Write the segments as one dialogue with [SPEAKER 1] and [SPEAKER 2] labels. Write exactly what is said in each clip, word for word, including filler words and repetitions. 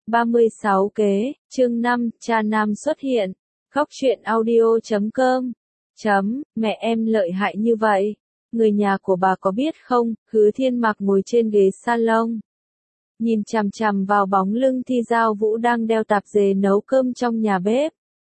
[SPEAKER 1] ba mươi sáu kế, chương năm, cha nam xuất hiện. Góc truyện audio chấm com. Chấm, mẹ em lợi hại như vậy. Người nhà của bà có biết không? Hứa Thiên Mạc ngồi trên ghế salon. Nhìn chằm chằm vào bóng lưng Thi Giao Vũ đang đeo tạp dề nấu cơm trong nhà bếp.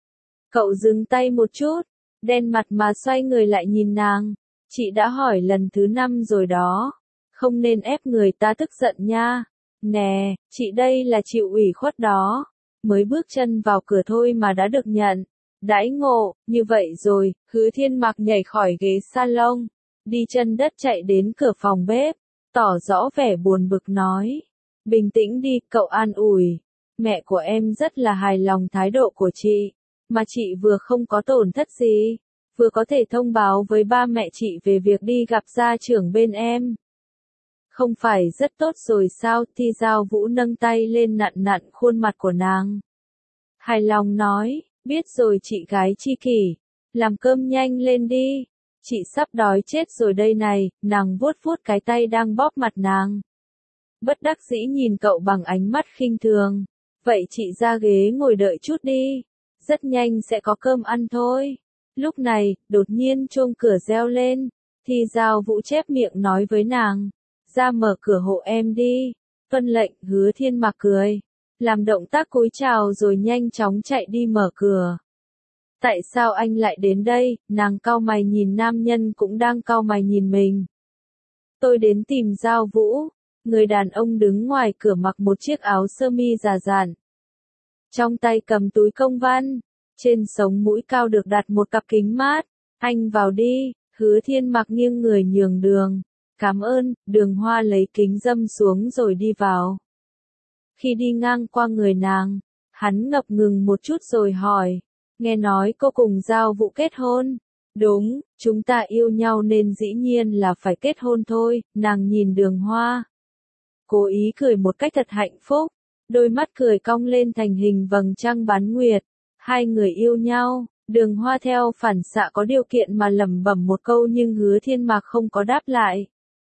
[SPEAKER 1] Cậu dừng tay một chút, đen mặt mà xoay người lại nhìn nàng. Chị đã hỏi lần thứ năm rồi đó. Không nên ép người ta tức giận nha. Nè, chị đây là chịu ủy khuất đó. Mới bước chân vào cửa thôi mà đã được nhận. Đãi ngộ, như vậy rồi, Hứa Thiên Mạc nhảy khỏi ghế salon. Đi chân đất chạy đến cửa phòng bếp. Tỏ rõ vẻ buồn bực nói. Bình tĩnh đi, cậu an ủi. Mẹ của em rất là hài lòng thái độ của chị. Mà chị vừa không có tổn thất gì. Vừa có thể thông báo với ba mẹ chị về việc đi gặp gia trưởng bên em. Không phải rất tốt rồi sao? Thi Giao Vũ nâng tay lên nặn nặn khuôn mặt của nàng. Hài lòng nói, biết rồi chị gái chi kỷ. Làm cơm nhanh lên đi. Chị sắp đói chết rồi đây này, nàng vuốt vuốt cái tay đang bóp mặt nàng. Bất đắc dĩ nhìn cậu bằng ánh mắt khinh thường. Vậy chị ra ghế ngồi đợi chút đi. Rất nhanh sẽ có cơm ăn thôi. Lúc này, đột nhiên chuông cửa reo lên. Thi Giao Vũ chép miệng nói với nàng. Ra mở cửa hộ em đi. Tuân lệnh. Hứa Thiên Mạc cười. Làm động tác cúi chào rồi nhanh chóng chạy đi mở cửa. Tại sao anh lại đến đây? Nàng cau mày nhìn nam nhân cũng đang cau mày nhìn mình. Tôi đến tìm Giao Vũ. Người đàn ông đứng ngoài cửa mặc một chiếc áo sơ mi già dặn. Trong tay cầm túi công văn. Trên sống mũi cao được đặt một cặp kính mát. Anh vào đi. Hứa Thiên Mạc nghiêng người nhường đường. Cảm ơn. Đường Hoa lấy kính râm xuống rồi đi vào. Khi đi ngang qua người nàng, hắn ngập ngừng một chút rồi hỏi. Nghe nói cô cùng Giao Vũ kết hôn. Đúng, chúng ta yêu nhau nên dĩ nhiên là phải kết hôn thôi. Nàng nhìn Đường Hoa. Cố ý cười một cách thật hạnh phúc. Đôi mắt cười cong lên thành hình vầng trăng bán nguyệt. Hai người yêu nhau. Đường Hoa theo phản xạ có điều kiện mà lẩm bẩm một câu nhưng Hứa Thiên Mạc không có đáp lại.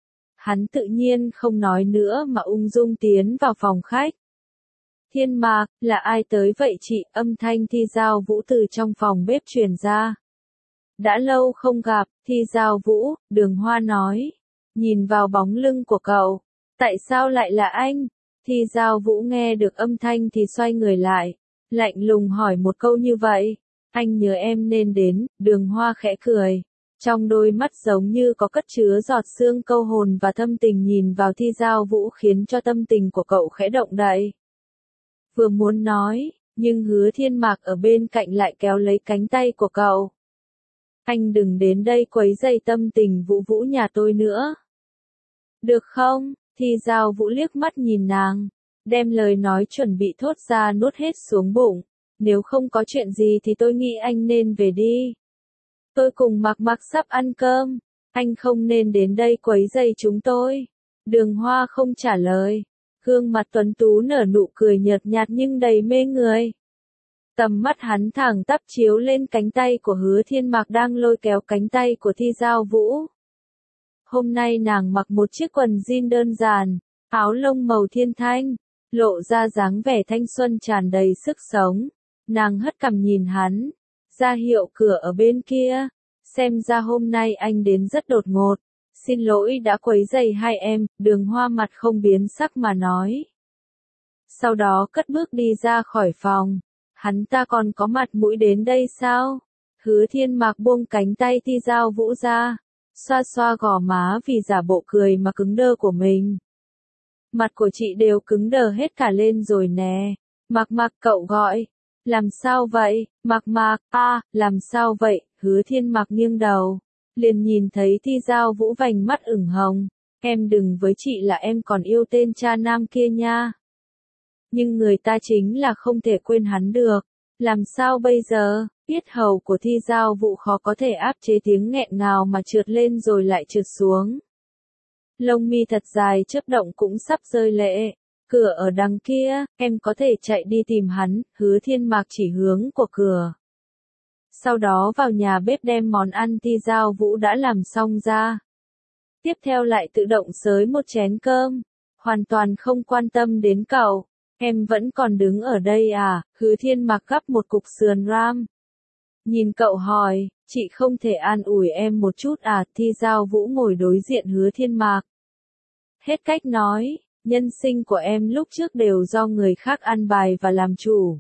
[SPEAKER 1] Hắn tự nhiên không nói nữa mà ung dung tiến vào phòng khách. Thiên Mạc, là ai tới vậy chị? Âm thanh Thi Giao Vũ từ trong phòng bếp truyền ra. Đã lâu không gặp, Thi Giao Vũ, Đường Hoa nói. Nhìn vào bóng lưng của cậu. Tại sao lại là anh? Thi Giao Vũ nghe được âm thanh thì xoay người lại. Lạnh lùng hỏi một câu như vậy. Anh nhớ em nên đến. Đường Hoa khẽ cười. Trong đôi mắt giống như có cất chứa giọt sương câu hồn và thâm tình nhìn vào Thi Giao Vũ khiến cho tâm tình của cậu khẽ động đậy. Vừa muốn nói, nhưng Hứa Thiên Mạc ở bên cạnh lại kéo lấy cánh tay của cậu. Anh đừng đến đây quấy rầy tâm tình Vũ Vũ nhà tôi nữa. Được không? Thi Giao Vũ liếc mắt nhìn nàng, đem lời nói chuẩn bị thốt ra nuốt hết xuống bụng. Nếu không có chuyện gì thì tôi nghĩ anh nên về đi. Tôi cùng Mạc Mạc sắp ăn cơm, anh không nên đến đây quấy rầy chúng tôi. Đường Hoa không trả lời. Gương mặt tuấn tú nở nụ cười nhợt nhạt nhưng đầy mê người. Tầm mắt hắn thẳng tắp chiếu lên cánh tay của Hứa Thiên Mạc đang lôi kéo cánh tay của Thi Giao Vũ. Hôm nay nàng mặc một chiếc quần jean đơn giản, áo lông màu thiên thanh, lộ ra dáng vẻ thanh xuân tràn đầy sức sống. Nàng hất cằm nhìn hắn, ra hiệu cửa ở bên kia. Xem ra hôm nay anh đến rất đột ngột. Xin lỗi đã quấy rầy hai em, Đường Hoa mặt không biến sắc mà nói. Sau đó cất bước đi ra khỏi phòng. Hắn ta còn có mặt mũi đến đây sao? Hứa Thiên Mạc buông cánh tay Thi Giao Vũ ra. Xoa xoa gò má vì giả bộ cười mà cứng đơ của mình. Mặt của chị đều cứng đờ hết cả lên rồi nè. Mạc Mạc cậu gọi. Làm sao vậy? Mạc Mạc, a, à, làm sao vậy? Hứa Thiên Mạc nghiêng đầu. Liền nhìn thấy Thi Giao Vũ vành mắt ửng hồng. Em đừng với chị là em còn yêu tên cha nam kia nha. Nhưng người ta chính là không thể quên hắn được. Làm sao bây giờ? Yết hầu của Thi Giao Vũ khó có thể áp chế tiếng nghẹn ngào mà trượt lên rồi lại trượt xuống. Lông mi thật dài chớp động cũng sắp rơi lệ. Cửa ở đằng kia, em có thể chạy đi tìm hắn. Hứa Thiên Mạc chỉ hướng của cửa. Sau đó vào nhà bếp đem món ăn Thi Giao Vũ đã làm xong ra. Tiếp theo lại tự động xới một chén cơm. Hoàn toàn không quan tâm đến cậu. Em vẫn còn đứng ở đây à? Hứa Thiên Mạc gắp một cục sườn ram. Nhìn cậu hỏi, chị không thể an ủi em một chút à? Thi Giao Vũ ngồi đối diện Hứa Thiên Mạc. Hết cách nói, nhân sinh của em lúc trước đều do người khác ăn bài và làm chủ.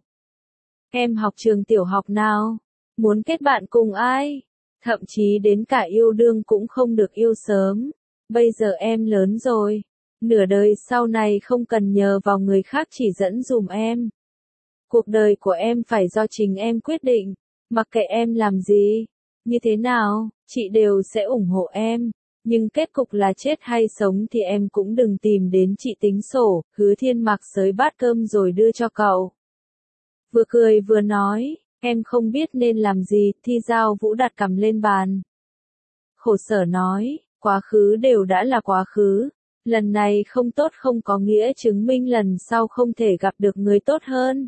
[SPEAKER 1] Em học trường tiểu học nào? Muốn kết bạn cùng ai? Thậm chí đến cả yêu đương cũng không được yêu sớm. Bây giờ em lớn rồi. Nửa đời sau này không cần nhờ vào người khác chỉ dẫn dùm em. Cuộc đời của em phải do chính em quyết định. Mặc kệ em làm gì, như thế nào, chị đều sẽ ủng hộ em. Nhưng kết cục là chết hay sống thì em cũng đừng tìm đến chị tính sổ. Hứa Thiên Mạc xới bát cơm rồi đưa cho cậu. Vừa cười vừa nói, em không biết nên làm gì. Thi Giao Vũ đặt cằm lên bàn. Khổ sở nói, quá khứ đều đã là quá khứ. Lần này không tốt không có nghĩa chứng minh lần sau không thể gặp được người tốt hơn.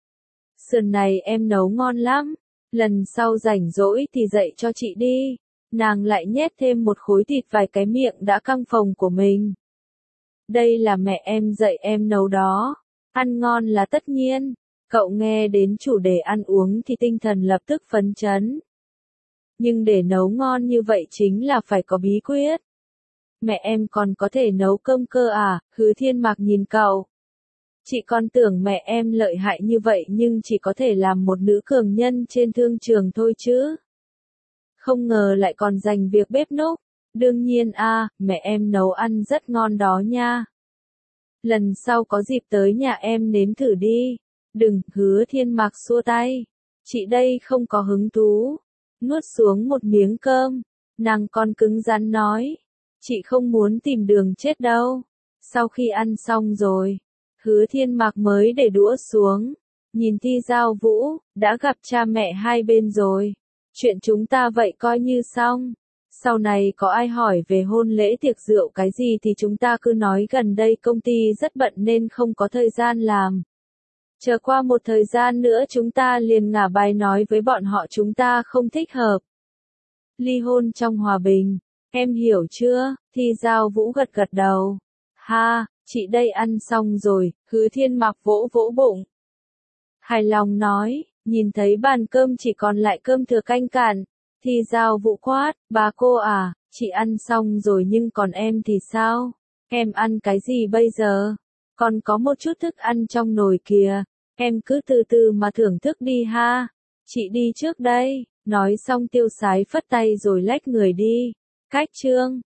[SPEAKER 1] Sườn này em nấu ngon lắm. Lần sau rảnh rỗi thì dạy cho chị đi. Nàng lại nhét thêm một khối thịt vài cái miệng đã căng phồng của mình. Đây là mẹ em dạy em nấu đó. Ăn ngon là tất nhiên. Cậu nghe đến chủ đề ăn uống thì tinh thần lập tức phấn chấn. Nhưng để nấu ngon như vậy chính là phải có bí quyết. Mẹ em còn có thể nấu cơm cơ à? Hứa Thiên Mạc nhìn cậu. Chị còn tưởng mẹ em lợi hại như vậy nhưng chỉ có thể làm một nữ cường nhân trên thương trường thôi chứ. Không ngờ lại còn dành việc bếp núc. Đương nhiên a, mẹ em nấu ăn rất ngon đó nha. Lần sau có dịp tới nhà em nếm thử đi. Đừng, Hứa Thiên Mạc xua tay. Chị đây không có hứng thú. Nuốt xuống một miếng cơm. Nàng còn cứng rắn nói. Chị không muốn tìm đường chết đâu. Sau khi ăn xong rồi, Hứa Thiên Mạc mới để đũa xuống. Nhìn Thi Giao Vũ, đã gặp cha mẹ hai bên rồi. Chuyện chúng ta vậy coi như xong. Sau này có ai hỏi về hôn lễ tiệc rượu cái gì thì chúng ta cứ nói gần đây công ty rất bận nên không có thời gian làm. Chờ qua một thời gian nữa chúng ta liền ngả bài nói với bọn họ chúng ta không thích hợp. Ly hôn trong hòa bình. Em hiểu chưa? Thi Giao Vũ gật gật đầu. Ha, chị đây ăn xong rồi. Hứa Thiên Mạc vỗ vỗ bụng. Hài lòng nói, nhìn thấy bàn cơm chỉ còn lại cơm thừa canh cạn. Thi Giao Vũ quát, bà cô à, chị ăn xong rồi nhưng còn em thì sao? Em ăn cái gì bây giờ? Còn có một chút thức ăn trong nồi kìa. Em cứ từ từ mà thưởng thức đi ha. Chị đi trước đây. Nói xong Tiêu Sái phất tay rồi lách người đi. Cách chương